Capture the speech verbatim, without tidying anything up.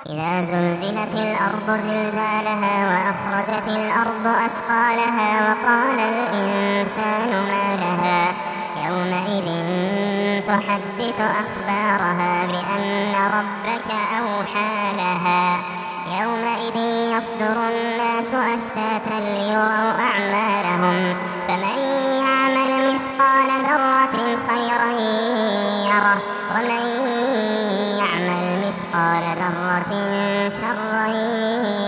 إذا زلزلت الأرض زلزالها وأخرجت الأرض أثقالها وقال الإنسان ما لها يومئذ تحدث أخبارها بأن ربك أوحى لها يومئذ يصدر الناس أشتاتا ليروا أعمالهم فمن يعمل مثقال ذرة خيرا يره ومن يعمل مثقال ذرة شرا